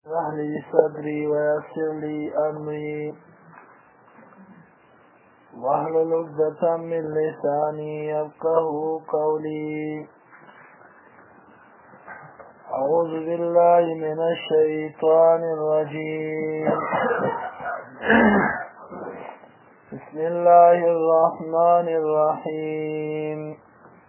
اشرح لي صدري ويسر لي أمري واحلل عقدة من لساني يفقهوا قولي. أعوذ بالله من الشيطان الرجيم. بسم الله الرحمن الرحيم.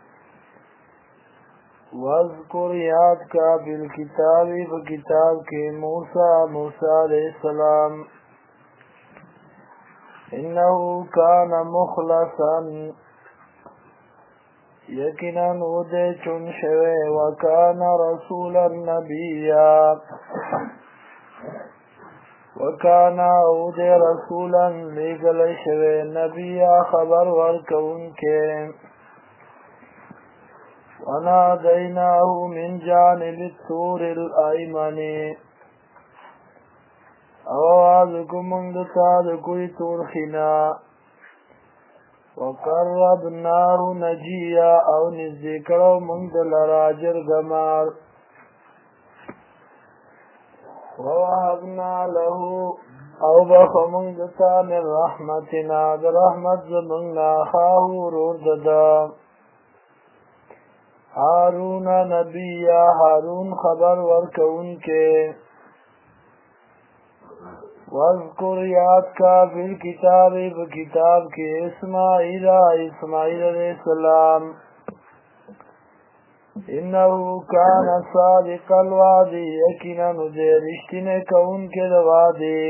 واذکر یاد کا بالکتاب بکتاب کے موسیٰ علیہ السلام انہو کان مخلصا یقینا ودے چن شوے وکان رسولا نبیا وکانا ودے رسولا لگل شوے نبیا خبر ورکون کے وناديناه من جانب الطور الأيمن أوازكم من دتادكوي تورخنا وقربناه نجيا أو نذكره من دلراجر جمال ووهبنا له أو بخمن دتا من رحمتنا برحمت زمنا خاه رورددا हारून नबिया हारून खबर वर्कउन के वज़्कुर याद का फिल किताब किताब के इस्माइल अलैहिस्सलाम इन्नहु कान सादिक़ल वादी यकीनन उदे रिश्तिने कउन के वादे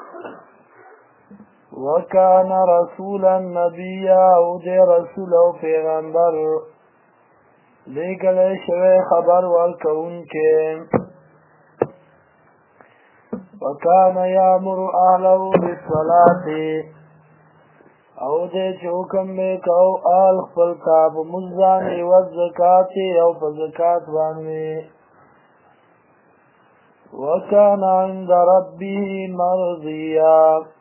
वकान रसूलन नबिया उदे रसूल और पैगंबर लेकिन शवे खबर वर्कउन के वकान यामुर अहलहु बिस्सलाति औ दे हुक्म में कहो आल खपलता मुज़ानी वज़काति औ ज़कात बानवे वकान इंद रब्बिही मर्ज़िया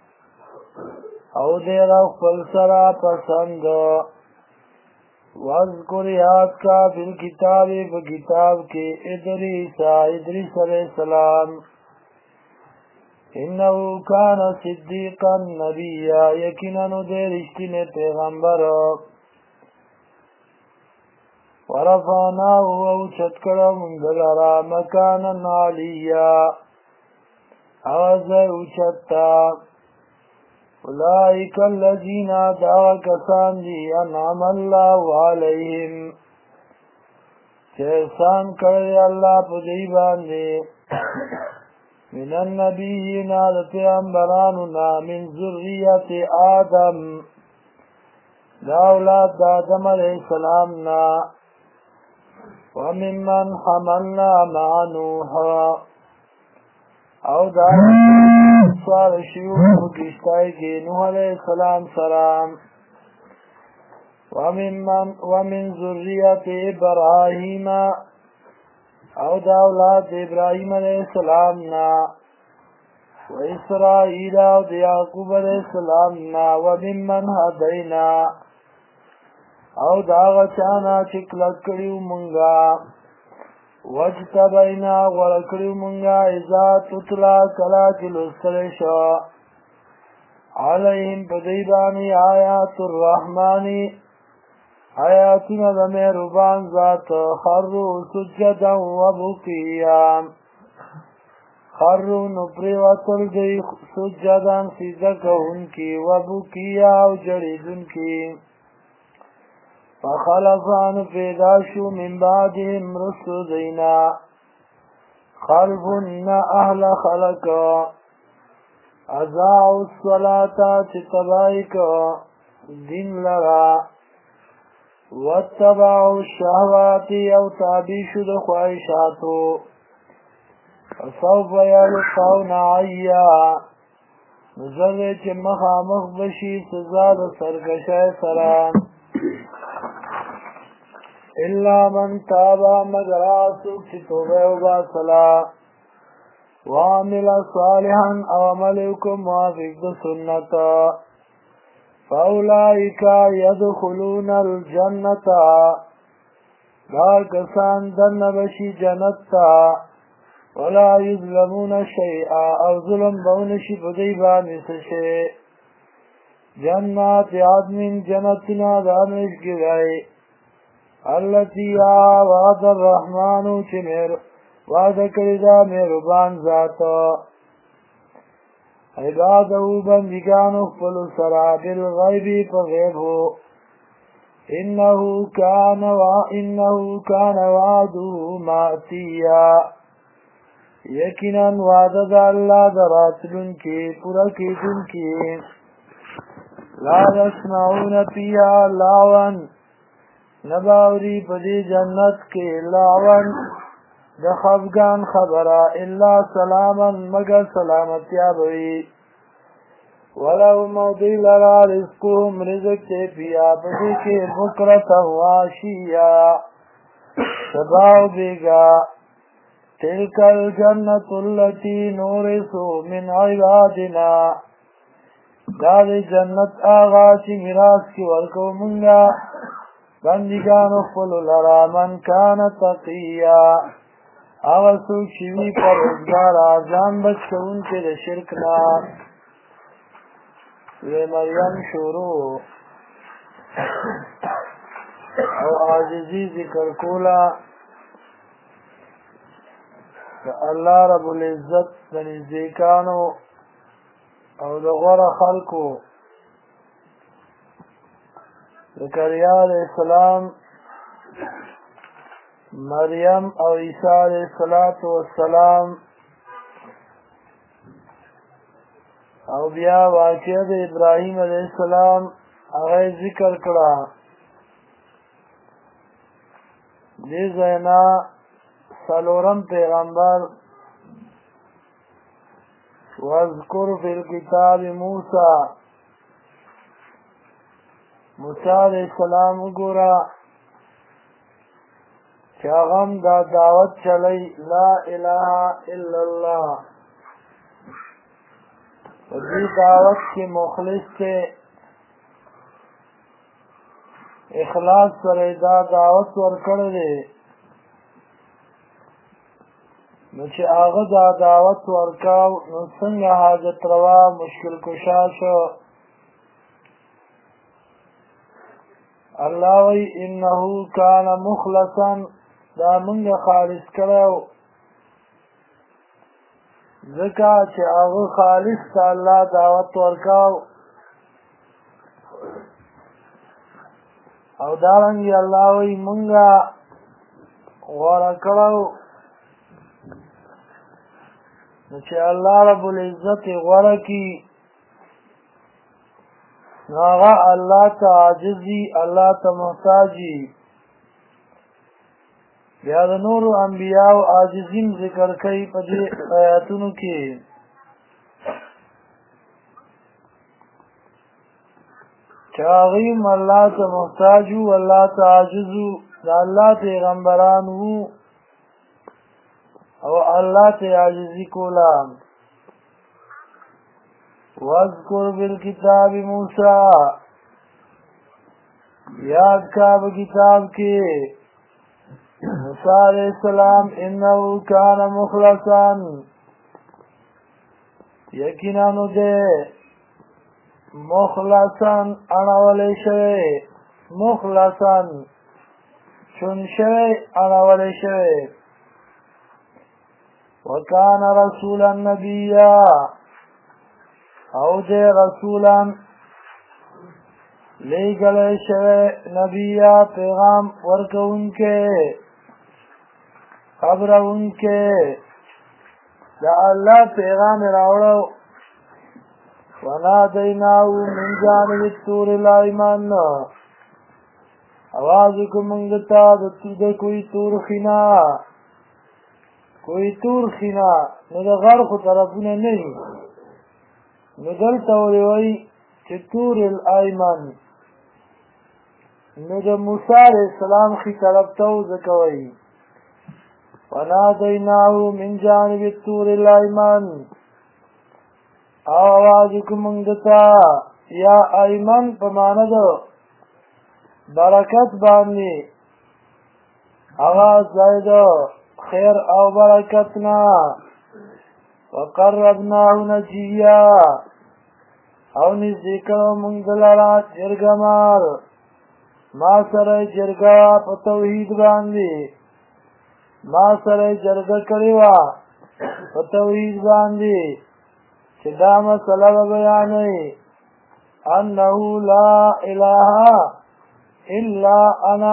औ दे खपल सरा पसंद वज़्कुर याद का फिल किताब किताब के इदरीस अलैहिस्सलाम इन्नहु कान सिद्दीक़न नबिया यकीनन उदे रिश्तिने पैगंबर वरफ़अनाहु औचत करो मुंदलरा मकानन आलिया आवाज़ उचता أولئك الذين دعوا كسان دي أنعم الله عليهم احسان کرے اللہ پدی باندے من النبیین پیغمبراننا من ذریت آدم دا اولاد آدم علیہ السلامنا وممن حملنا مع نوح او دا سوال شیوخ کشتائی کی نوح علیہ السلام سلام ومن ذریت ابراہیم او دا اولاد ابراہیم علیہ السلام نا و اسرائیل او دا یعقوب علیہ السلام نا وممن هدینا او دا غچانا چکلک کریو منگا وجتبینا ورکریو منگا اذا تتلا کلا چلوستلشا علیہم پدیبانی آیات الرحمانی آیاتنا دمی ربان ذات خرو سجدا و بکیا خرو نپری وصل دی سجدا سجدک انکی و بکیا و جرید انکی فخلف عن فیداشو من بعدهم رسولنا خلفنا اهل خلق ازاعوا الصلاة تتبائك دین لرا واتبعوا الشهوات او تابیشو دخواهشاتو فسوف یلقون عیا نظر چه مخامخ بشی سزا د سرکشای سرام إلا من تابا مگر آسوک چی توبه و باصلا وعمل صالحا او عملکم موافق د سنتا فاولئک يدخلون الجنة دا کسان دن بشی جنت تا ولا یظلمون شیئا او ظلم بونشی پدی بانی سشے جنات عدن جنتنا دانش گرائی التي وعد الرحمن چمیر وعد کردا مهربان ذاتا عباده بندگانو خپل سرا بالغیب پغیب ہو انه كان وعده ماتیا یقینا وعده د الله دراتلن کی پورا کیدن کی لا يسمعون فيها لاوا نباوری پدی جنت کی لاون د خفگان خبره الا سلاما مگر سلامتیا بوی ولو موضی لرا رزقهم رزق تے پیا پدی کے بکرتا واشیا سباو بیگا تلک الجنت اللتی نورثو من عبادنا داد جنت آغا چی میراث کی ورکو منگا بندگان خپل لرا من کان تقیا آغا سوک چیوی پر ازگار آزان بچ کون کے دا شرکنا یہ مریم شروع او عاجزی ذکر کولا دا اللہ رب العزت دا نزدیکانو او دا غور خلقو زکریا علیہ السلام مریم او عیسیٰ علیہ السلام او بیا واقعہ د ابراہیم علیہ السلام هغه ذکر کړه دې ځاینا څلورم پیغمبر واذکر فی الکتاب موسی علیہ السلام وګوره چې هغه دا دعوت چلی لا اله الا الله دې دعوت کې مخلص ته اخلاص سره دا دعوت ورکړل دي نو چې هغه دا دعوت ورکاو نو څنګه حاجت روا مشکل کشا شو الله وی انه کان مخلصا دا موږ خالص کړو ځکه چې هغه خالص ته الله دعوت ورکاو او دارنګه الله وی موږ غوړه کړو چې الله رب العزت غوړه کی هغه الله ته عاجزي الله ته محتاجي بیا د نور انبیاء او عاجزین ذکر کوي په دې آیاتونو کې چې هغه الله ته محتاج او الله ته عاجز او الله پیغمبران وو او الله ته عاجزي کولا واذکر بالکتاب موسی یاد کا کتاب کې موسی علیہ السلام انه کان مخلصا یقینا نو دے مخلصا اناولی شوی مخلصا چون شوی اناولی شوی وکان رسولا نبیا او دے رسولا لے گلے شوی نبیا پیغام ورکون کے خبر ان کے دا اللہ پیغام راوڑو ونادیناو من جانب الطور الایمن آواز کو منگتا دا کوئی تور خینا نو دا غرق طرفونه نہیں نو دلتا وی چه تور الایمن نو دا موسیٰ علیہ السلام خی طرف تو زکوئی ونادیناو من جانب الطور الایمن آوازکو منگتا یا ایمن پماند برکت باندی آواز زائد خیر او برکتنا وقربناه نجیا او نزدیکو مونږ دلاره جرګه مار ما سره جرګه په توحید باندې ما سره جرګه کړې وه په توحید باندې چې دا مسله به بیانوي انه لا اله الا انا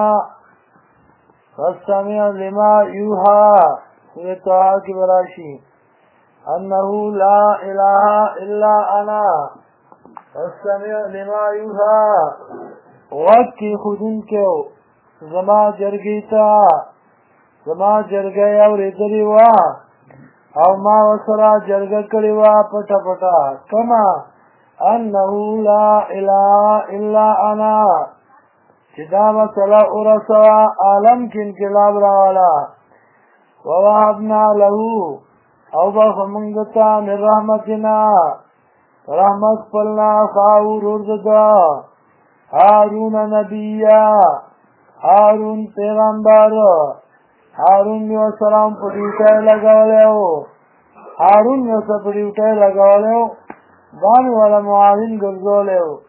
فاستمع لما یوحى سورة طه کې براشي انه لا اله الا انا فاستمع لما یوحى وکی خودن کېو زما جرګې ته زما جرګه یې اورېدلې وه او ما ورسره جرګه کړې وه پټه پټه کما انه لا اله الا انا چې دا مسله ورسوه عالم کې انقلاب راوله ووهبنا له او بخ مونږ ته من رحمتنا رحمت خپلنا خاو ورور ده هارون نبیا هارون پیغمبر هارون یو سلام په ډیوټۍ لګولی و هارون یو څه په ډیوټۍ لګولی و ځان والا معاون ګرځولی و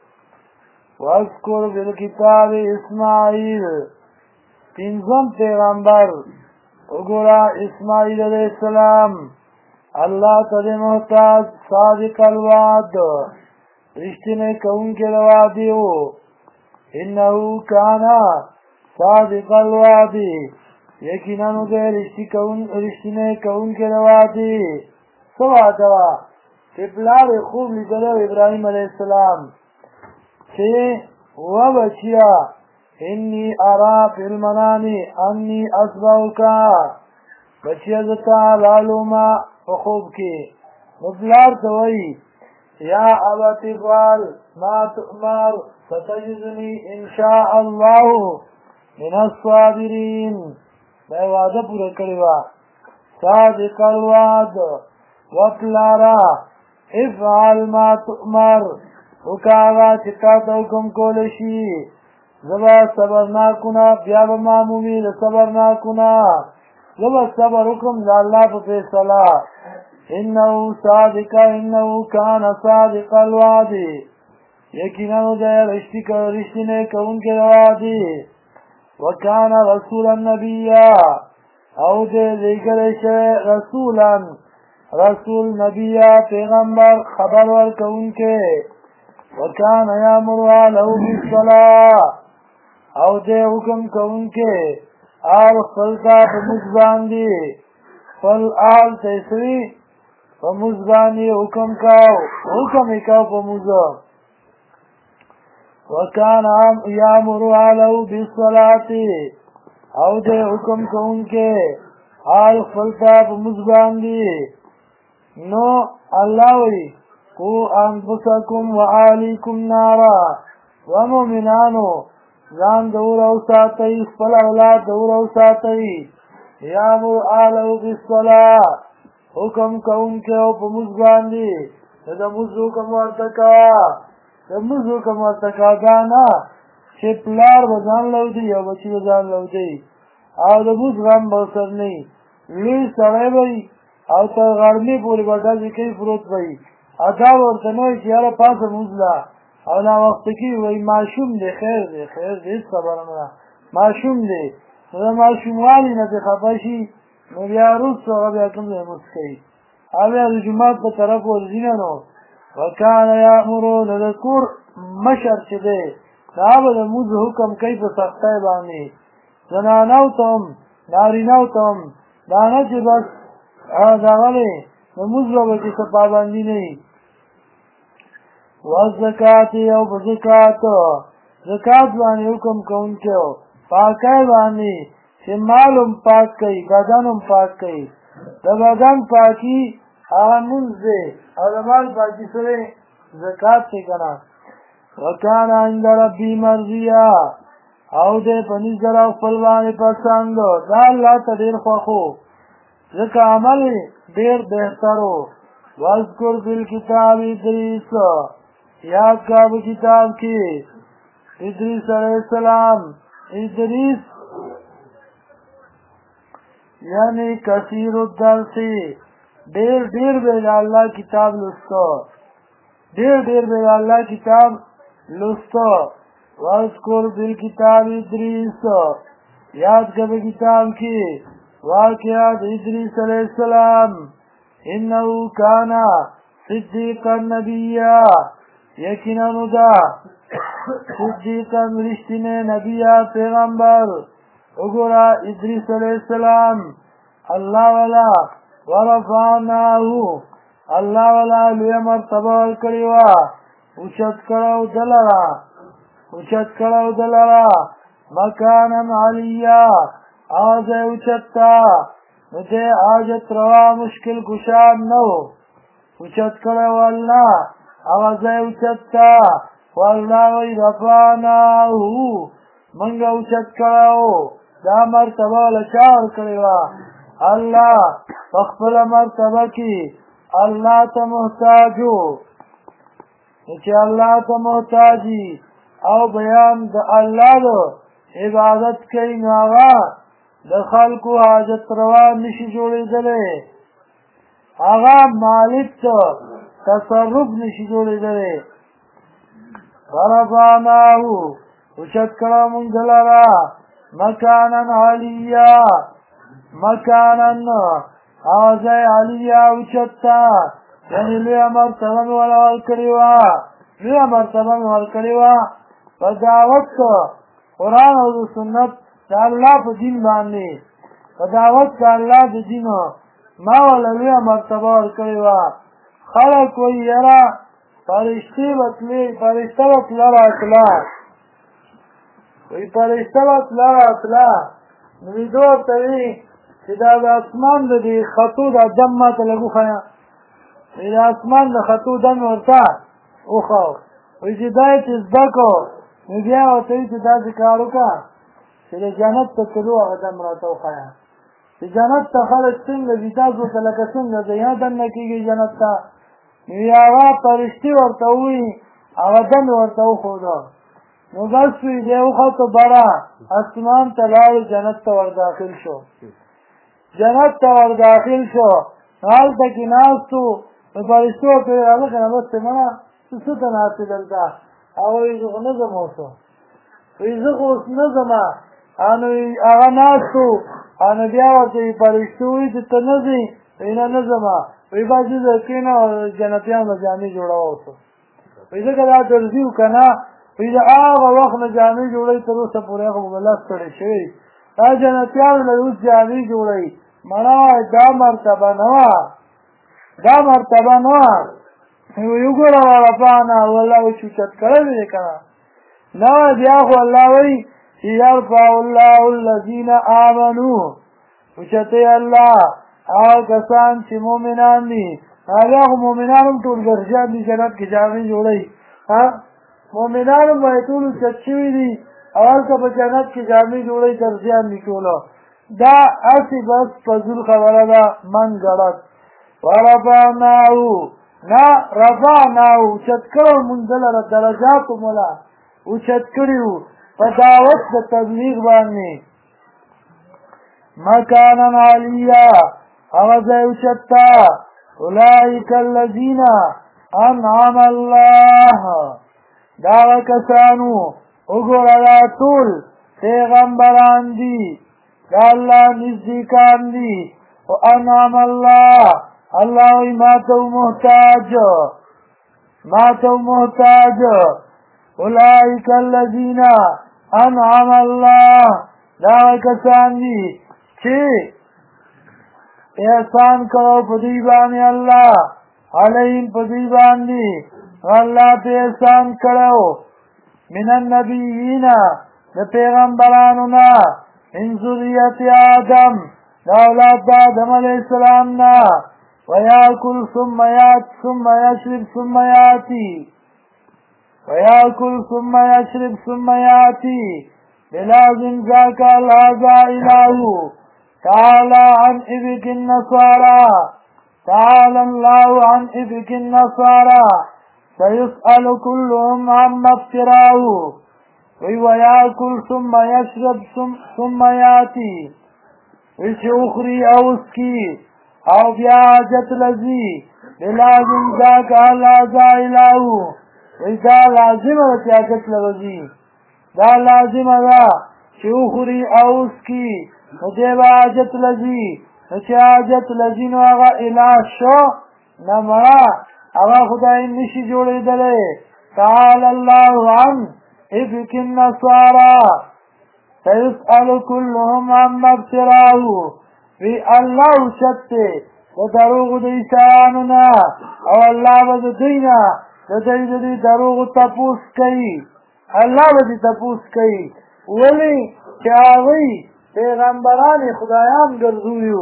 واذکر بالکتاب اسماعیل پنځم پیغمبر وګوره اسماعیل علیه السلام الله ته د محتاج صادق الوعد رښتینی کوونکی د وعدې و انه کان صادق الوعد یقینا نو دی رښتینی کوونکی د وعدې څه وعده وه چې پلار یې خوب لیدلی و ابراهیم علیه السلام چې وبچیا انی ارا فی المنام انی اصبحک بچیا زه تا رالومه په خوب کې نو پلار ته وایي یا ابت افعل ما تؤمر ستجدنی ان شاء الله من الصابرین دا وعده پوره کړې وه صادق الوعد وپلاره افعل ما تؤمر وکاغه چې تا ته حکم کولی شي زه به صبرناکونه بیا به معمومي د صبرناکونه زه به صبر وکړم د الله په فیصله انه کان صادق الوعد یقینا دی رښتینی کوونکی د وعدې وکان رسولا نبیا او دی لېږلی شوی رسول نبیا پیغمبر خبر ورکوونکی وکان یامر اهله بالصلاة او دی حکم کوونکی آل خپل ته په مونځ باندې خپل آل ته یې سوي په مونځ باندې حکم یې کو په مونځ وکان یامر اهله بالصلاة او دی حکم کوونکی آل خپل ته په مونځ باندې نو الله وایي قو انفسکم وعلیکم نارا ومؤمنانو ځان د اور او ساتئ خپل اولاد د اور او ساتئ یامر اهله بالصلاة حکم کوونکی او په مونځ باندې د مونځ حکم ورته کوه د مونځ حکم ورته کوه دا نه چې پلار به ځان لودي او بچي به ځان لودي او د مونځ غم به ورسره نه وي لوی سړی به وي او تر غرمې پورې به ډزې کوي پروت به وي دا ورته نه وایي چې یاره پاڅه مونځ له او ناوخته کېږي وایي ماشوم دی خیر دی هېڅ خبره نه ده ماشوم دی نو د ماشوموالي نه پرې خفه شي نو بیا وروسته هغه بیا کوم ځای مونځ کوي او بیا د جومات په طرف ورځي نه نو وکان یامرو نو د کور مشر چې دی دا به د مونځ حکم کوي په سختۍ باندې زنانو ته هم نارینهو ته هم دا نه چې بس دغه دی د مونځ به پکې څه پابندي نه وي والزکات او په زکات باندې حکم کوونکی و پاکۍ باندې چې مال هم پاک کوي بدن هم پاک کوي د بدن پاکي هغه مونځ دی او د مال پاکي څه دی زکات دی که نه وکان عند ربي مرضیه او دی په نزد د خپل باندې پسند دا الله ته ډېر خوښ و ځکه عمل ډېر بهتر و واذکر فی الکتاب ادریس یاد کا په کتاب کې ادریس علیه السلام ادریس یعنی کثیر الدرس ډیر ډیر به الله کتاب لوستو ډیر ډیر به الله کتاب لوستو واذکر بالکتاب ادریس یاد کبه کتاب کی واقعات ادریس علیہ السلام انہو کانا صدیقا نبیا یقینا دا صدیقا رشتین نبیا پیغمبر اگرا ادریس علیہ السلام اللہ والا ورفعناہو اللہ والا لوی مرتبہ کریوا اوچت کرو دلرا مکانا علیا آواز اوچتا مجھے آجت روا مشکل کشان نو اوچت کرو اللہ آواز اوچتا واللہ وی رفعناہو منگا اوچت کرو دا مرتبہ لچار کریوا اللہ فخفل مرتبہ کی اللہ تا محتاجو اچھے اللہ تا محتاجی او بیان دا اللہ دو عبادت کئی ناغا دا خلقو حاجت روا نشی جوڑی دلے آغا مالک تو تصرف نشی جوڑی دلے ورفعناہو اچھت کرا منزلرا مکانا علیا مکانا آوازی علیا اچھتا یعنی لوی مرتبہ میں والا کریوا لوی مرتبہ میں والا کریوا فدعوت قرآن و سنت دا اللہ پا دین باندے فدعوت دا اللہ دا دین ما والا لوی مرتبہ والا کریوا خلق وی یرا فرشتی بطلر اطلاع وی فرشتی بطلر اطلاع نویدو تاوی چې دا اسمان د خطو دا دم ماته لګو خیا دا اسمان د خطو دم ورته وخو وی چې دا چې زده کو نو بیا ورته چې دا کار وکړه چې د جنت ته تلو هغه دم راته وخیا چې جنت ته خلک څنګه دي تاسو ته لکه څنګه د یاد نه کېږي جنت ته نو هغه فرشتي ورته وي هغه دم ورته وښوده نو بس وی دی وخته بره اسمان ته لاړ جنت ته ور داخل شو جنت ته ور داخل شو هلته کې ناستو نو فرشتو ته یې هغه که نه بس مړه ته څه ته ناستې دلته هغه وایي زه خو نه ځم اوس وایي زه خو اوس نه ځم نو هغه ناستو نو بیا ورته وایي فرشتو وایي چې ته نه ځې وایي نه نه ځم وایي بس زه کښېنه جنتیان به جامې جوړوه اوس وایي ځکه دا درځي و که نه وایي د هغه وخت نه جامې جوړوي تر اوسه پورې هغه به لاس ستړی شوی دا جنتیانو له اوس جامې جوړوي مړه دا مرتبه نه وه دا مرتبه نه وه وایي وګوره ورفعناهو الله وایي چې اوچت کړی دی که نه نه وه بیا خو الله وایي چې یرفع الله الذین آمنو اوچتوي الله هغه کسان چې مؤمنان دي بیا خو مؤمنان هم ټول ګرځیان دي جنت کې جامې جوړوي مؤمنان هم باید ټول اوچت شوي دي اول که په جنت کې جامې جوړوي ګرځیان دي ټوله دا هسې بس فضول خبره ده من ګړد ورفعناهو نه رفعناهو اوچت کړو مونږ دلره درجاتو مولا اوچت کړي وو په دعوت د تبلیغ باندې مکانا علیا هغه ځای اوچتا اولئک الذین انعم الله دا کسانو وګوره دا ټول پیغمبران دي دا الله نزدیکان دي او انعم الله الله وی ماتو محتاج اولئک الذین انعم الله دا کسان دي چې احسان کړو په دوی باندې الله علیهم په دوی باندې الله په احسان کړو من النبیین د پیغمبرانو نه من ذریة آدم دا اولاد د آدم علیه السلام نه ویاکل ثم یشرب ثم یاتی بلازم ذاک هذا الہ تعالی عن ابک الله عن ابک النصارى سيسأل كلهم عما افتراه ويأكل ثم يشرب ثم يأتي ویچه اخری اوسکی او بیا حاجت لزی بلازم ذاک اللہ ذا الہو ویچا لازم ہے حاجت لزی دا لازم ہے چه اخری اوسکی دیو حاجت لزی چه حاجت لزی نو آغا الہ شو نمرا آغا خدای نشی جوڑی دلے تعالی اللہ عن افک النصارى سيسأل كلهم عما ابتراؤه في الله شتے دروغ دیسانونا او اللہ بد دینا دی دروغ تپوس کئی اللہ بد تپوس کئی ولی چاوی پیغمبران خدایان گرزویو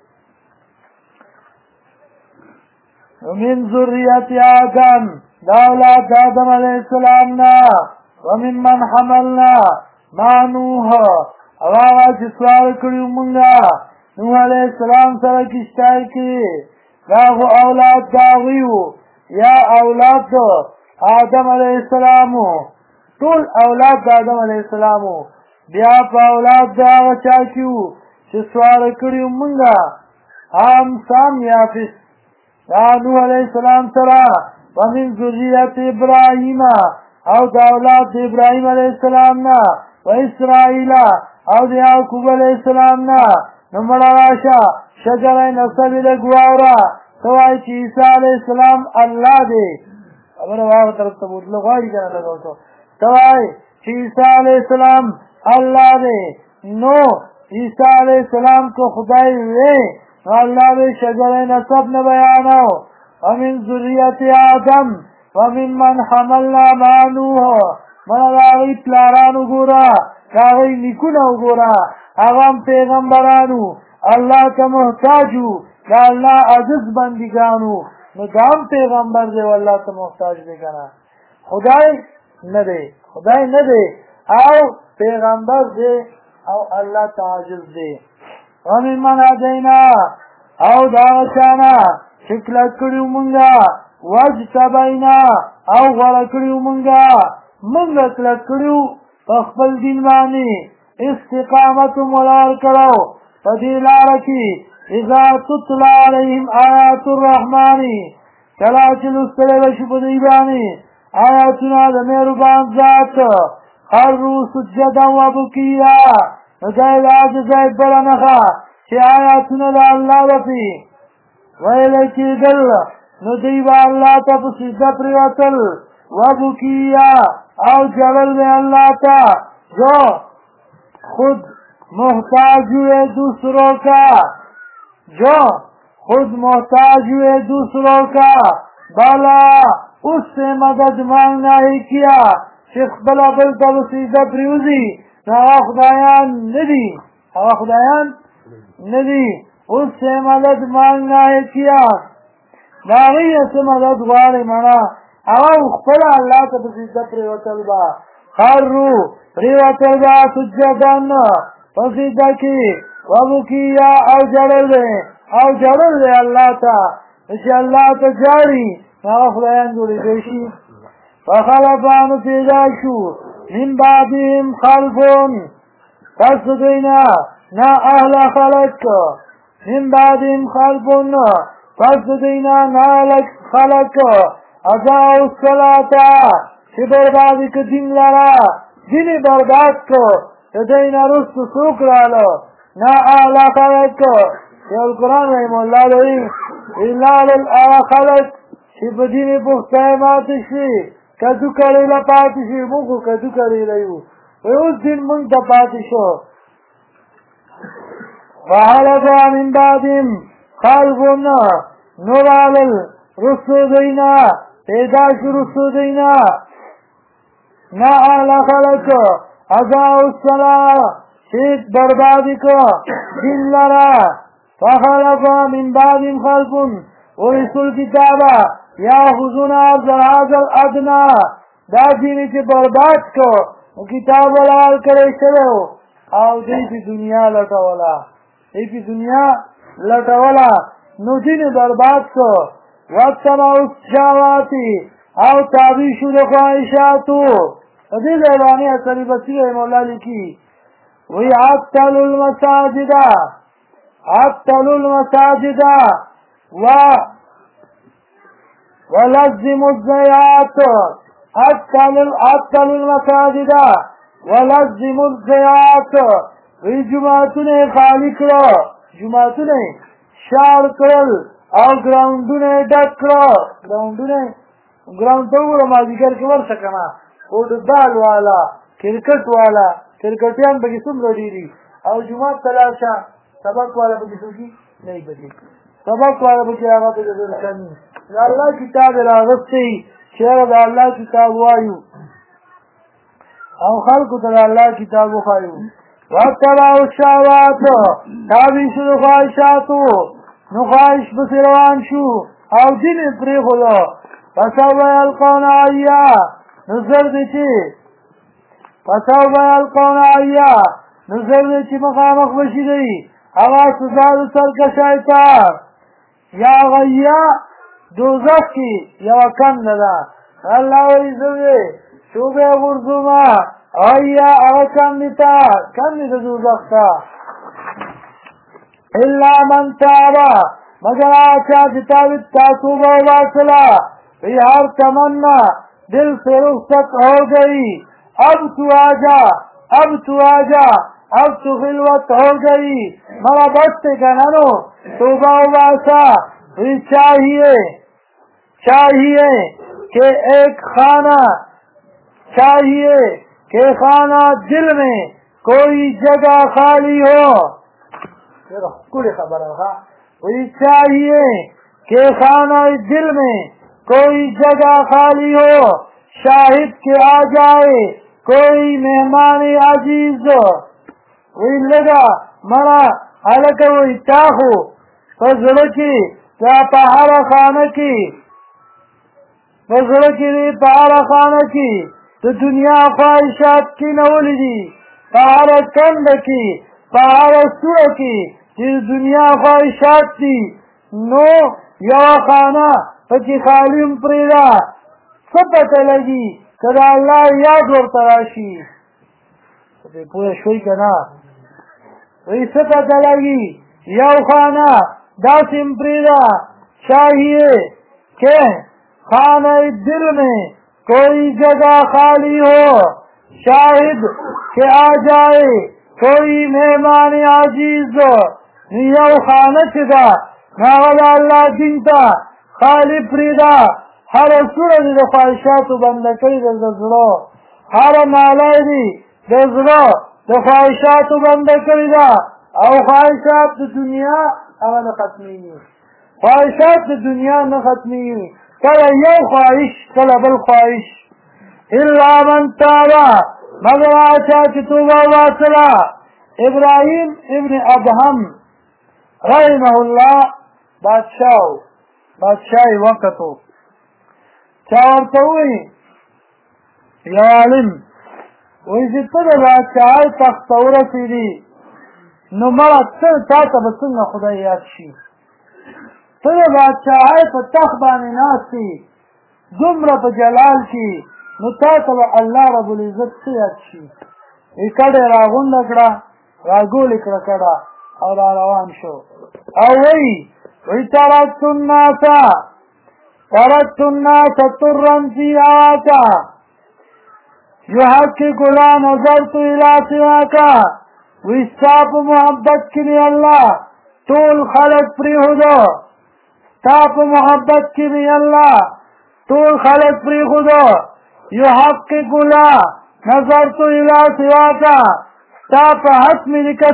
ومن ذریت آدم دولت آدم علیہ السلام نا ومن من حملنا ما نوح او آغا چسوار کریو منگا نوح علیہ السلام سر کشتای کی داغو اولاد داغیو یا اولاد آدم علیہ السلامو طول اولاد آدم علیہ السلامو بیا پا اولاد داغا چاکیو چسوار کریو منگا ہم سام یافس دا نوح علیہ السلام سرا ومن ذریت ابراہیم او دا اولاد ابراہیم علیہ السلام نا و اسرائیل او دا یعقوب علیہ السلام نا نمڑا راشا شجر نصب لگوارا سوائی چی عیسیٰ علیہ السلام اللہ دے اگر واو طرف تبوت لگواری کنا لگو تو سوائی چی عیسیٰ علیہ السلام اللہ دے نو عیسیٰ علیہ السلام کو خدای ہوئے اللہ دے شجر نصب نبیانو ومن ذریت آدم ومن من حملنا ما نوح من راغی پلارانو گورا راغی نکونو گورا اغام پیغمبرانو اللہ تا محتاجو دا اللہ عجز بندگانو نو دام پیغمبر دے واللہ تا محتاج دے کنا خدای ندے او پیغمبر دے او اللہ تا عجز دے ومن من عدینا او داغچانا شکلت کریو منگا وجتبینا او غر کریو منگا کلت کریو فخبل دین بانی استقامت ملار کرو فدیلارکی اذا تطلع علیہم آیات الرحمانی کلا چلستلے بشپ دیبانی آیاتنا دمیربان ذات خرو سجدا و بکیا ندائل آجزائی برنخا چه آیاتنا دا اللہ رفی ویلکی دل ندیبا اللہ تا پسیدہ پریوتل وبکیا او جلل میں اللہ تا جو خود محتاج ہوئے دوسروں کا بلا اس سے مدد مانگنا ہی کیا شیخ بلا بل تا پسیدہ پریوزی نوا خدایان ندی اس سے مدد مانگنا ہے کیا داغی سے مدد غاری منا او خپلا اللہ تا پسیدہ پریوتل با خرو پریوتل با سجدن پسیدہ کی وبکیا او جلل دے اللہ تا اسی اللہ تا جاری نوا خدایان جوڑی دیشی فخلفان پیداشو من بعدهم خلفون پس دینا نا اہل خلق من بعدهم خلفون پس دینا نا خلق اداؤ الصلاة چه بربادی که دین لرا دینی برباد کو دینا رست سوک لالو نا اہل خلق یہ القرآن رحم اللہ لئی اللہ للآل خلق چه بدینی پختائمات شی کدو کری لپاتی شی مونگو کدو کری لیو ویوز دین مونگ دا پاتی شو وحلفا من بعدهم خلفون نورالل رسو دینا پیداش رسو دینا نا اہل خلق ازاؤ الصلاة شیط بربادی کو دن لرا فخلفا من بعدهم خلفون ورسو الكتابا یاخذون عرض هذا الادنا دا دینی چه برباد کو کتاب ولال کرے چلو او دی پی دنیا لٹولا نو دین برباد کو واتبعوا الشهوات او تابع شد خواہشاتو دی زیبانی اثری بصیر رحم اللہ لکی وی عطلوا المساجد عطلوا المساجد ولزموا الزيات عطلوا المساجد ولزموا الزيات وی جماعتونه خالی کړو جماعتونه شار کړل او ګراوندونه ډک کړو ګراوند ته ورمازیګر کې ورشه کنه فوټبال والا کرکټ والا کرکټیان به څومره ډیری او جمعه تلاشه سبق والا به څوکي نه بږي سبق والا به هغه به درکني الله کتاب راغستې شعر د الله کتاب وایو او خلقو ته الله کتاب وایو واتبعوا الشهوات تابع شو خواهشاتو نو خواهش بس روان شو او دین پریخلو فسوف یلقون عیا نظر دی چی فسوف یلقون عیا نظر دی چی مخامخ بشی دی اغا سزاد سرکشای تا یا غیا دوزخ کی یا کم ندا اللہ ویزوی شوبه غرزوما آیا اغا کم نیتا دوزخ تا الا من تابا مگر آچا جتاوی تاسوبا و باصلا فی ہر تمنا دل سے رخصت ہو گئی اب تو آجا اب تو خلوت ہو گئی مرا بستے کنانو توبہ و باسا فی چاہیے کہ ایک خانہ دل میں کوئی جگہ خالی ہو کوئی خبر ہے وہی چاہیے کہ خانہ دل میں کوئی جگہ خالی ہو شاہد کے آ جائے کوئی مہمان عزیز وہی لگا مرا حلقہ وہی چاہو فضلکی کیا پہاڑا خانہ کی پہاڑا خانہ کی تو دنیا خواہشات کی نولی دی پہاڑا کند کی پہاڑا سوڑ کی جس دنیا خواہشات دی نو یا خانہ پکی خالیم پریدا سپت لگی کدا اللہ یاد ورطراشی پورا شوئی کنا وی سپت لگی یا خانہ داسم پریدا چاہیے کہ خانہ دل میں کوئی جگہ خالی ہو شاہد کہ آ جائے کوئی مہمان عزیز یو خانہ چدا ناغلا اللہ دینتا خالی پریدا ہر سورج دا خواہشاتو بندکی دا زلو ہر مالائی دی دا زلو دا خواہشاتو بندکی دا او خواہشات دا دنیا اگا نختمی خواہشات دا دنیا نختمی کلا یو خواہش کلا بل خواہش الا من تابا مگر آچا کی توبہ واصلہ ابراہیم ابن ادہم رحمہ اللہ بادشاہی وقتو چاورتوئی یا علم ویزی تد بادشاہی تختورتی دی نو مرد تاتا بسنگ خدای یاد شی تد بادشاہی پا تخبانی ناسی زمر پا جلال کی نو تاتا با اللہ رب العزت سے یاد شی اکڑے راغون لکڑا راگول اکڑا کڑا اور روان شو او وی ترکت الناس ترا فی آکا یحقق لا نظرت الى سواکا وستاپ محبت کلی اللہ طول خلق پری خدا تاپ محبت کلی اللہ طول خلق پری خدا یحقق لا نظرت الى سواکا تاپ حتم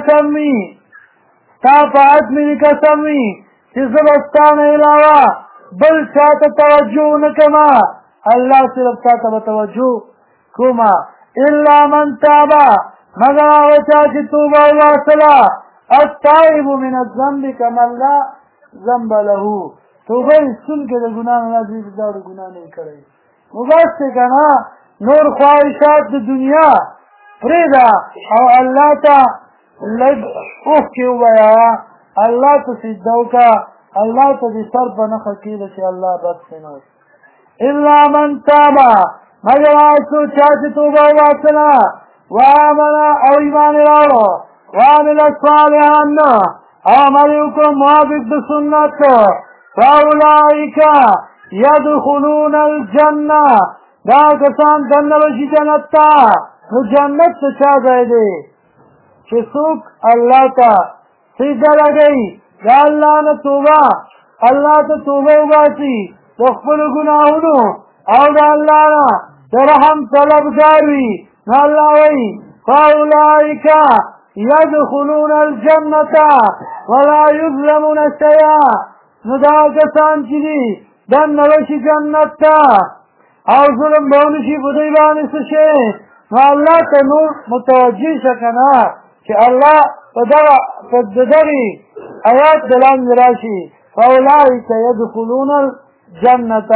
لکسمی چیزبستان علاوہ بل چاہتا توجہ نکما اللہ صرف چاہتا بتوجہ کما الا من تابا مگر آوچا کی توبہ واصلہ التائب من الذنب کمن لا ذنب لہو توبہ سن کے گناہ نازی دار گناہ نہیں کرے مباستے کنا نور خواہشات دنیا فریدا او اللہ تا لگ اوہ کیوں بیا اللہ تو سجدو کا اللہ تو دی سر پا نخکیل چی اللہ بد سنوز الا من تابا مگر آسو چاچی توبہ واصلہ وآمنا او ایمان راو وعمل صالحان عمل وکړو موافق د سنت فاولئک يدخلون الجنه دا کسان دننه بشي جنت ته. نو جنت څه چا ځای دی چې څوک الله ته سجده لګوي د الله نه توبه الله ته توبه وباسي د خپلو ګناهونو او د الله نه د رحم طلبګار وي نو الله وایي فاولئک يدخلون الجنة ولا يظلمون شيئا. نو دا کسان چې دي دننه بشي جنت ته او ظلم به ونشي په دوی باندې څه شی. نو الله ته نور متوجه شه که نه چې الله په دغې آیات د لاندې راشي فاولئک يدخلون الجنة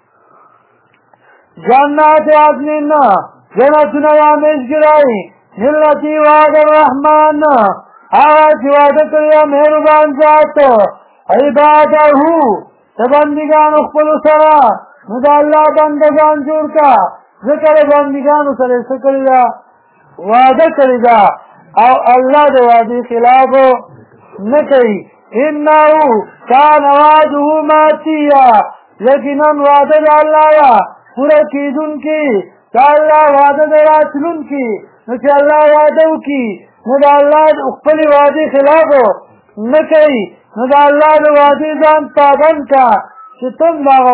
جنات عدن جنتونه همیشګرایي التي وعد الرحمن هغه چې وعده کړی مهربان ذات عباده د بندګانو خپلو سره. نو د الله بندګان جوړ کا ځکه د بندګانو سره یې څه کړي ده وعده کړې ده او الله د وعدې خلاف نه کوي. انه کان وعده ماتیا یقینا وعده د الله پوره کېدونکې د الله وعده د راتلونکي. نو چې الله وعده وکړي نو د الله خپلې وعدې خلاف نه کوي. نو د الله د وعدې ځان پابند کا چې تم د هغه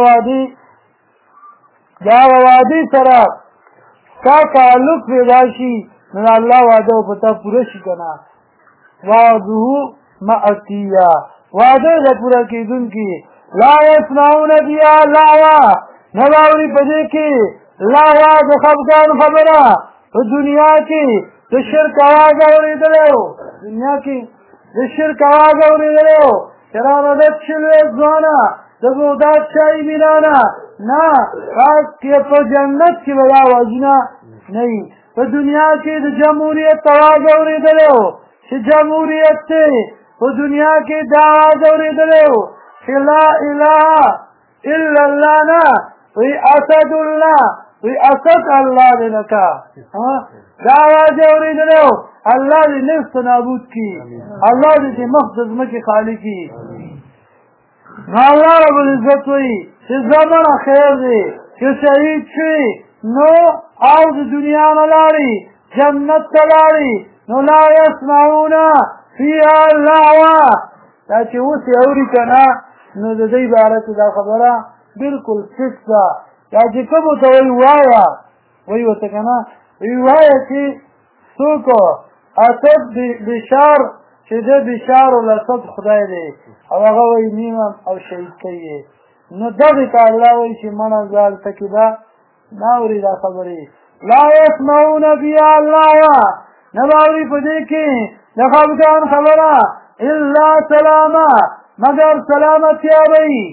وعدې سره ستا تعلق پیدا شي نو د الله وعده به په تا پوره شي که نه. وعده مأتیه وعده د پوره کېدونکي. لا یسمعون بها لغوا نه به اوري په دې کې لغوا د خفګان خبره. په دنیا کې د شرک اواز اورېدلی و دنیا کې د شرک اواز اورېدلی و چې رامدد شوې ځوانه د بغداد شاهي مینانه نه په جنت کې به دا اوازونه نه وي. په دنیا کې د جمهوریت اواز اورېدلی و چې جمهوریت دی. په دنیا کې دا اواز اورېدلی و چې لا اله الا الله نه وی اسد الله وی اسد الله دې لکه دا آواز یې اورېدلی و الله دې نفس نابود کړي الله دې مخ د ځمکې خالي کړي. نو الله رب العزت وایي چې زمانه خیر دی چې شهید شوي نو او د دنیا نه لاړې جنت ته لاړې نو لا یسمعون فیها لغوا. دا چې اوس یې اوري که نه نو د دې باره کې دا خبره بلکل صدق ده. دا چې کومو ته وایي وایه وایي ورته که نه وایي وایه چې څوک اسد بشار چې د بشار الاسد خدای دی او هغه وایي نیمم او شهید کوي. نو دغې ته الله وایي چې مړه هلته کې به نه اوري دا خبرې. لا یسمعون بها لغوا نه به اوري په دې کې د خفګان خبره الا سلامه مگر سلامتیا به وي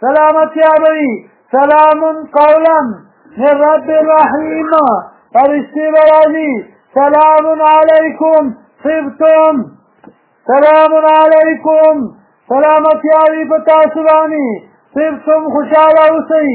سلام قولا من رب الرحیم فرشتې به راځي سلام علیکم طبتم سلام علیکم سلامتیا وي په تاسو باندې طبتم خوشحاله اوسئ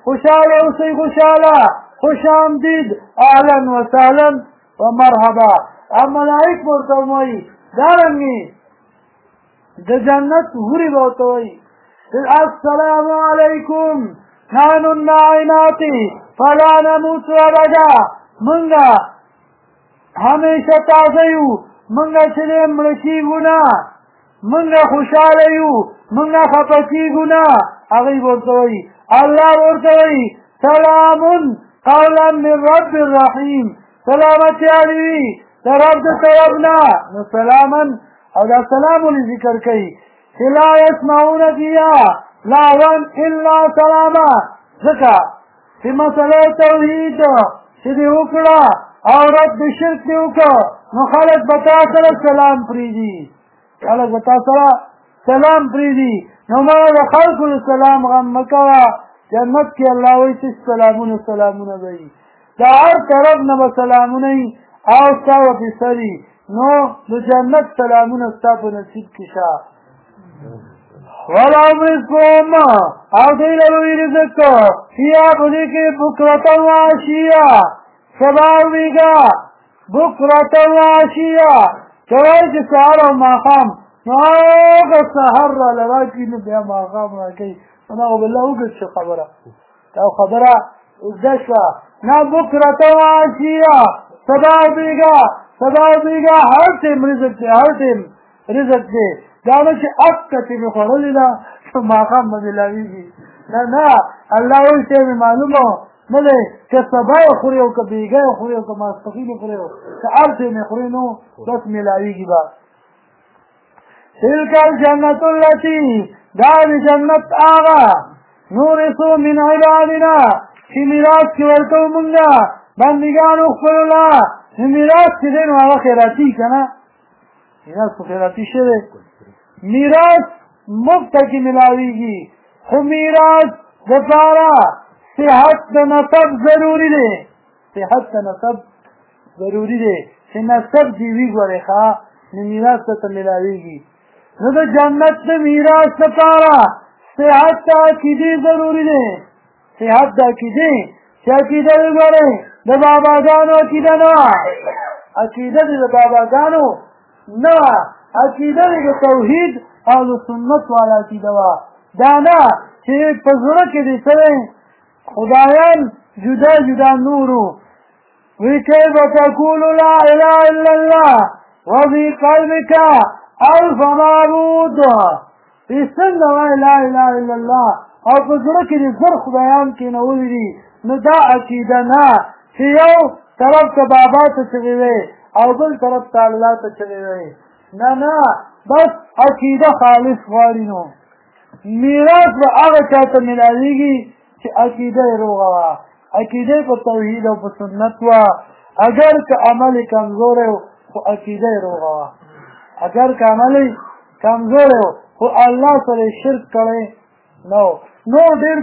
خوش آمدید اهلا وسهلا ومرحبا. ملائک به ورته وایي دارنګې د جنت حورې به ورته وایي السلام علیکم نحن الناعمات فلا نموت ابدا. منګه همیشه تازه یو منګه چې دی مړه کېږو نه منګه خوشحاله یو منګه خفه کېږو نه. هغوی به ورته وایي الله به ورته وایي سلام قولا من رب الرحیم سلامتیا دې وي د رب د طرف نه. نو سلاما او دا سلام ولې ذکر کوي چې لا یسمعون فیها لغوا الا سلاما. ځکه چې مسله توحید چې دې وکړه او رد د شرک دې وکړه نو خلک به تا سره سلام پرېږدي نو مړه د خلکو د سلام غم مه کوه. جنت کې الله وایي چې سلامونه به وي د هر طرف نه به سلامونه وي او ستا ورپسې سري نو د جنت سلامونه ستا په نصیب کې شه. ولهم رزقهم او دوی له لوی رزق فیها په دې کې بکرة وعشیه سبا او مېږه بکرة وعشیه چې وایي چې سهار او ماښام هغه سحر را لراکي نو بیا ماښام راکوي نو هغه به الله وګد شي خبره دا خبره اوږده شوه نه بکرة وعشیه سبا بیګا هر ټیم رزق دی هر ټیم رزق دی دا نه چې اکه چې مې خوړلې ده ماښام به مې لاویږي نه الله وایي چې مې معلومه نه دی که سبا یې خوري او که بیګا یې خوري او که ماسپښین یې خوري که هر ټیم یې خوري نو بس مې لاویږي به تلک الجنة التي دا دی جنت آغا نورثو من عبادنا چې میراث کې ورکوو مونږه بندګانو خپلو له نو میراث چې دی نو هغه خیراتي که نه میراث خو خیراتي شوی میراث مفته کې ملاویږي خو میراث دپاره صحت د نسب ضروري دی صحت د نسب ضروري دی چې نسب دې وي ګورې ښه نو میراث درته ملاویږي نو د جنت د میراث دپاره صحت د عقیدې ضروري دی صحت د عقیدې چې عقیده وګورئ د باباګانو عقیده نه وه عقیده دې د باباګانو نه وه عقیده دې د توحید او د سنت والا عقیده وه دا نه چې په زړه کې دې څه خدایان جدا جدا نورو وی کیف تقول لا اله الا الله وفي قلبك الف معبود وی څنګه وایي لا اله الا الله او په زړه کې دې زر خدایان کېنولي دي نو دا عقیده نه چې یو طرف ته بابا ته چغې وی او بل طرف ته الله ته چغې وی نه بس عقیده خالص غواړي نو میراث به هغه چا ته ملاویږي چې عقیده یې روغه وه عقیده په توحید او په سنت وه اگر که عمل کمزوری و خو عقیده یې روغه وه اگر که عمل کمزوری و خو الله سره شرک کړی نو ډېر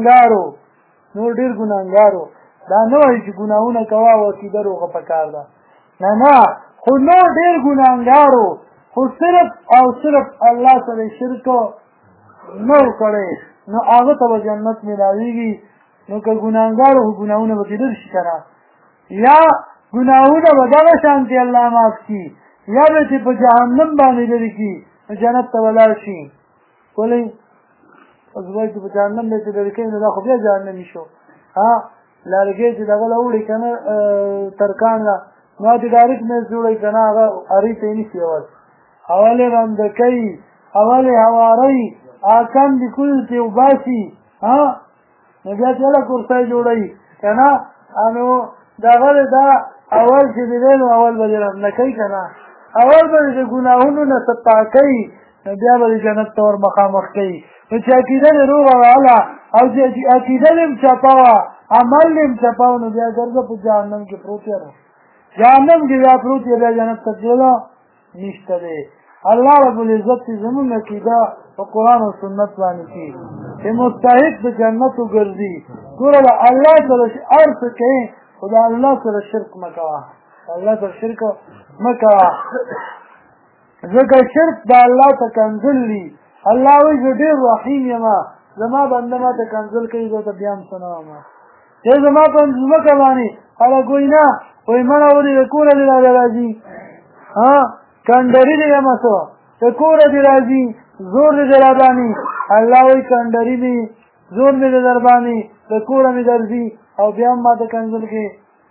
ګناهګارو دا نه وایي چې ګناهونه کوه او عقیده روغه پکار ده نه خو نو ډېر ګناهګارو خو صرف او صرف الله سره شرک نو کړی نو هغه ته به جنت ملاویږي نو که ګناهګار خو ګناهونه به کېدل شي که نه یا ګناهونه به دغه شانتې الله معاف کړي یا به چې په جهنم باندې لرې کړي نو جنت ته به لاړ شي ولې اوس وایي چې په جهنم به چې لرې کوي نو دا خو بیا جهنمي شو لرګی چې دغه له وړي که نه ترکان له نو هغه ډایرکټ میز جوړوي که نه هغه هرې ته یې نیسي اول اول یې رنده کوي اول یې هواروي کم دي کل چې وباسي نو بیا چې هله کرسی جوړوي که نه نو دغه دا اول چې دی نو اول به دې رنده کوي که نه اول به د ګناهونو نه صفا کوي نو بیا به د جنت ته ور مخامخ کوي نو چې عقیده دې روغه وهله او چې عقیده دې هم چپه وه عمل دې هم چپه و نو بیا ګرځه په جهنم کې پروت یې جهنم کې بیا پروت یې بیا جنت ته تللو نشته دی الله رب العزت چې زموږ عقیده په قرآن او سنت باندې کړي چې مستحق د جنت وګرځي ګوره د الله سره هر څه کوې خو د الله سره شرک مه کوه الله سره شرک مه کوه ځکه شرک د الله ته کنځل دي الله وایي زه ډېر رحیم یم زما بنده ما ته کنځل کوي زه ته بیا هم څه نه وایم چې زما په ځمکه باندې خلک وایي نه وایي مړه ولې د کوره دې راځي کنډري دې یم څه د کوره دې راځي زور دې در باندې الله وایي کنډري دې زور دې در باندې د کوره مې درځي او بیا هم ما ته کنځل کوې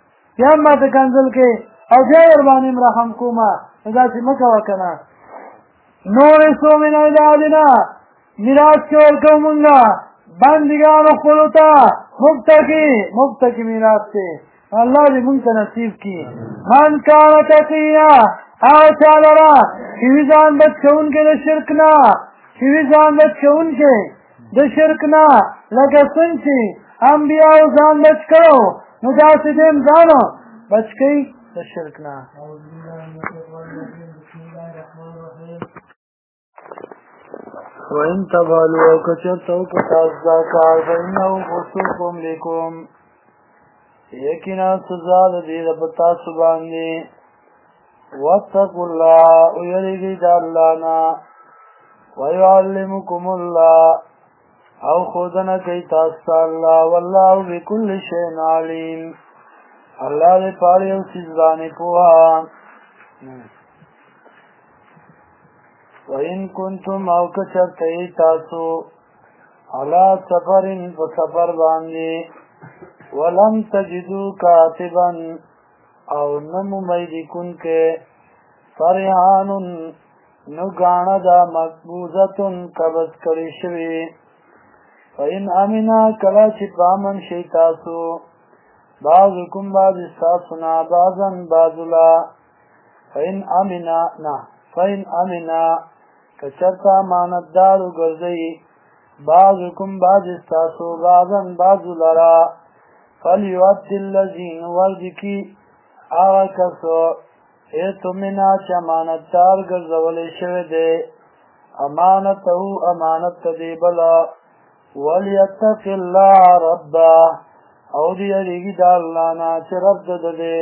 او بیا ور باندې م رحم کومه نو داسې مه کوه که نه نورثو من عبادنا میراث کې ورکوو مونږه بندګانو خپلو ته مبتکي میراث دی الله دې مونږ ته نصیب کړي من کان تقیا هغه چا لره چې وي ځان بچ کوونکی د شرک نه لکه څنګه چې انبیاو ځان بچ کړو نو داسې دې هم ځان بچ کوي د شرک نه وَإِن تَفْعَلُوا أَوْ كَثِرْتُمْ فَتَزَكَّرُوا فَإِنَّهُ فُسُوقٌ بِكُمْ یقینا سزا د دې په تاسو باندې واتقوا الله ويرجي الله نا ويعلمكم الله او خودنا کوي تاسو الله والله بكل شيء عليم الله دې پاره یو څه ځانې پوها وَإِن كُنتُمْ او کچرتئی تاسو عَلَى سَفَرٍ فَسَفر باندې وَلَمْ تَجِدُوا كَاتِبًا او نمومی لیکن کے فرحان نگانا دا مقبوضتن قبض کری شوی فَإِنْ أَمِنَا کلا چپامن شیطاسو بعضکم بعض استاسنا بعضاً بعضلا فَإِنْ أَمِنَا کچرتا ماندارو گرزئی بعضکم بعض استاسو بعضاً بعضلرا فَلْيُؤَدِّ الَّذِينَ وَرْدِكِ آغا کسو ایتمنا چه امانتدار گرزولی شوی دے امانتو امانت دی بلا وَلْيَتَّقِ اللَّهَ رَبَّا او دی الیگی دا اللہ نا چه رب دے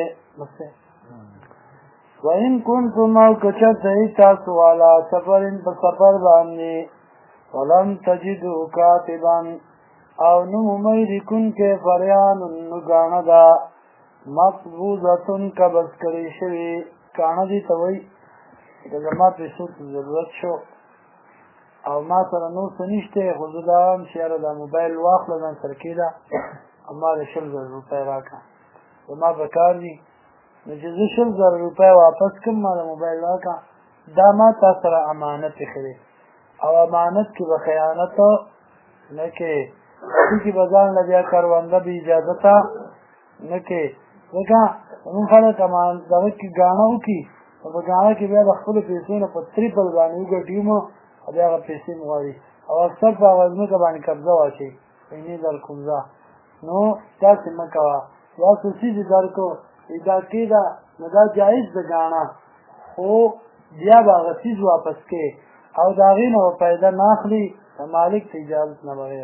وَإِن كُنتُمْ او کچت ایتاسو عَلَى سَفَرٍ پسفر باننی وَلَمْ تَجِدُوا كَاتِبًا او نمومی لیکن کے فریان نگانا دا مقبوضتن قبض کری شوی کانا دی توی اگر ما پیسو ضرورت شو او ما سره نو سنشته خود داوام شیاره دا موبایل واخله من سرکی دا اما دا 100,000 روپای راکا و ما بکار دی نو چې زه 100,000 روپای واپس کم ما دا موبایل راکا دا ما تا سره امانت خیلی او امانت کی بخیانت نکه کی بزان لبیا کارونده بی اجازتا نکه وکا اون خلق امان دغه کی گانا وکي په گانا کې بیا د خپل پیسو نه په تریپل باندې وګټیم او بیا هغه پیسې مغواړي او اکثر په وزن کې باندې قبضه واچي اینې در کومزه نو تاسو مکوا یا څه درکو ادا کیدا نو دا جایز د گانا خو بیا هغه چیز واپس کې او دا غینه پیدا ناخلی مالک ته اجازه نه بغیر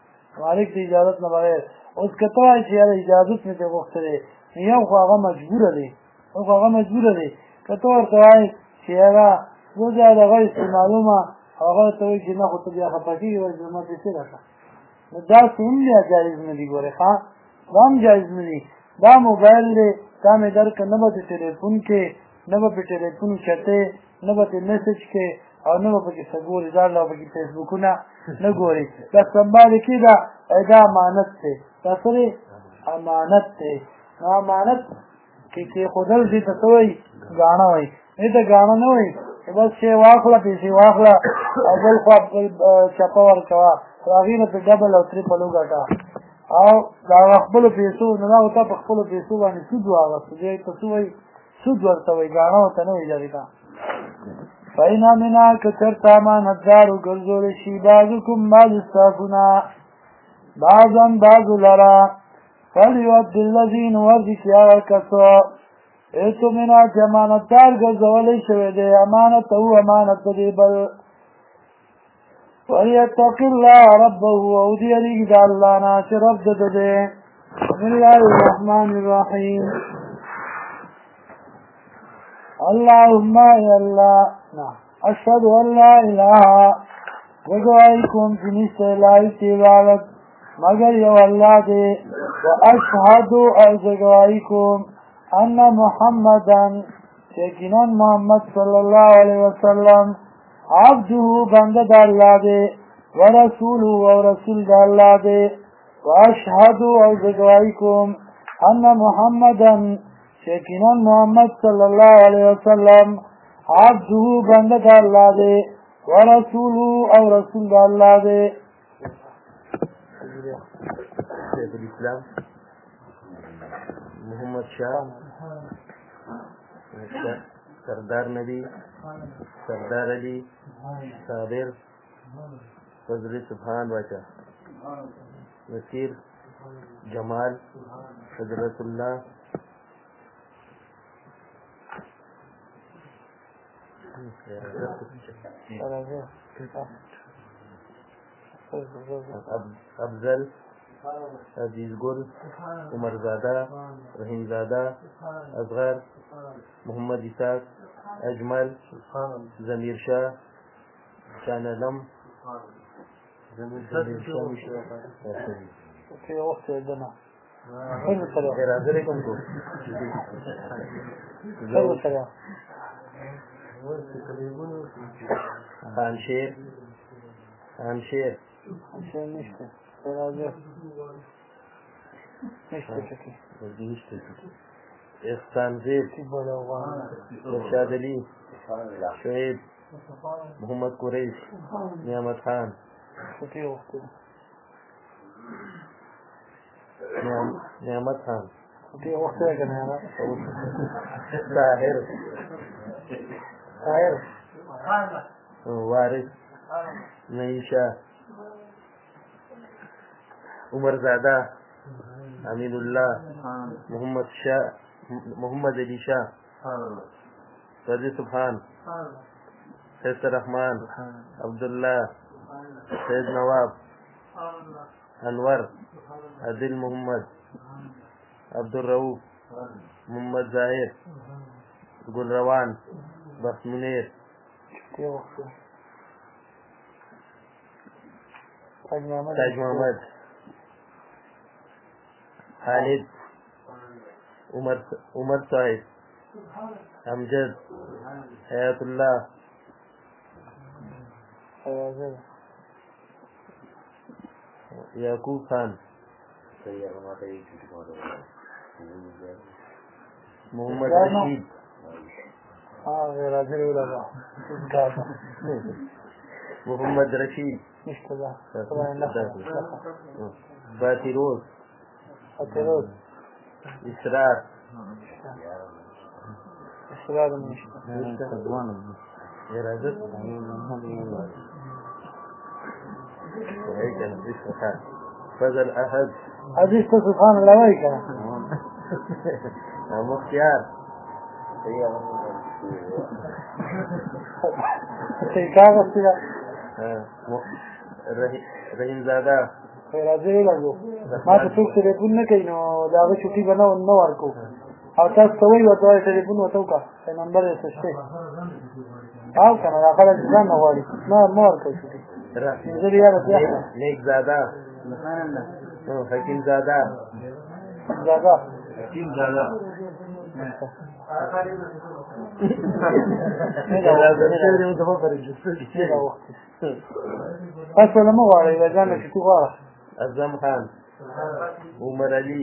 اوس کته چې اجازه نه ته وختره یو خو هغه مجبور دی کته ورته وای چې هغه وځه دغه معلومه هغه ته چې نه خو ته بیا خپکی وي زما پیسې راکړه نو دا څنګه جایز نه دی ګوره ښا دا جایز نه دی دا موبایل دی دا مې درک نه به ټلیفون کې نه به ټلیفون چته نه به میسج کې او نه به کې سګوري دا لا به کې فیسبوکونه نه ګوري دا سمبال کې دا امانت دی دا سره امانت دی امانت کې خودل دې ته وای غاڼه وای نه دا غاڼه نه وای بس شی واخله پیسې واخله او بل خو چپا ورکوا راغینه په ډبل او تریپل وګټه او دا خپل پیسو نه او ته خپل پیسو باندې سود واغسته دې ته وای سود ورته وای غاڼه ته نه وای جریدا فینا منا کثرتا ما نذار ګرځول شي بعضکم بعض استغنا بعضن بعض لرا فلیود الذین ورزی کیا کسو ایتو منا جمانتدار گرزولی شوی دے امانت او امانت دی بل وَلْيَتَّقِ اللَّهَ رَبَّهُ وَأُدِيَ لِگِ دا اللہ ناس رب دے بسم اللہ الرحمن الرحیم اللہم ای اللہ اشہد ان لا الہ وگوائیکم جنیست الہی تیبارت مگر یو اللہ دے واشهد ازگوائیکم ان محمدن یقیناً محمد صلی اللہ علیہ وسلم عبده بندہ دا اللہ دے ورسولہ و رسول دا اللہ دے واشهد ازگوائیکم ان محمدن یقیناً محمد صلی اللہ علیہ وسلم عبده بندہ دا اللہ دے ورسولہ و رسول دا اللہ دے شیخ الاسلام محمد شاہ سردار نبی سردار علی صابر فضل سبحان باچا نصیر جمال حضرت اللہ افضل عزیز گل عمر زادہ رحیم زادہ اصغر محمد اسحاق اجمل ضمیر شاہ شان علم خانشیر خانشیر نشته راځه نشته احسان زید ارشاد علی شعیب محمد قریش نعمت خان نعمت خان طاهر وارث نعیشہ عمر زادہ امین اللہ محمد علی شاہ رضی سبحان فیصل رحمان عبداللہ سید نواب انور عادل محمد عبدالرؤوف محمد ظاہر گل روان بخت منیر تاج محمد خالد عمر صاحب امجد حیات اللہ یعقوب خان محمد رشید محمد رشید باتیروز اسرار فضل احد عزيز سبحان الله ويك مختار رحیم زاده راځي راځو ما ته څوک ټلیفون نه کوي نو دا غو چټي بنو نو ورکو او تاسو ته وایي وته ټلیفون وته کا نمبر یې څه شي او کنه دا خلک ځان نه غواړي نو مور کوي زه یې راځم نیک زاده حکیم زاده حکیم زاده تاسو نه مو غواړئ ځان له څه غواړئ اعظم خان عمر علی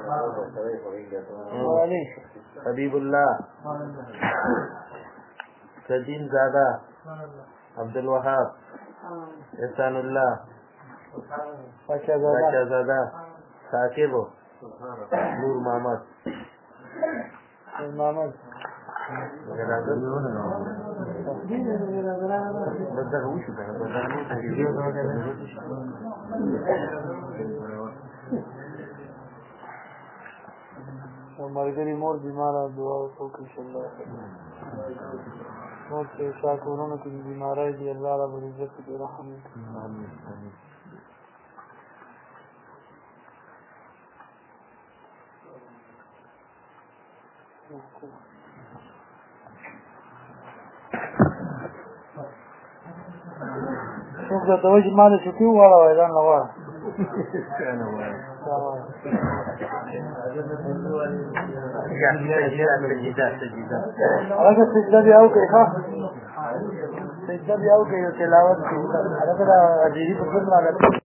حبیب الله سدین زاده عبدالوهاب احسان الله بچہ زاده ثاقب نور محمد ملګری مور بیماره دعا وکړئ انشاءالله مور چې شاکرونه کې بیماری دی الله رب العزت دې رحم وکړي څوک دا ته وایي ما دې چټي وواړوئ ځان له واره هغه سجده بیا وکړئ ښه سجده بیا وکړئ تلاوت هغه د عجیبي په څېر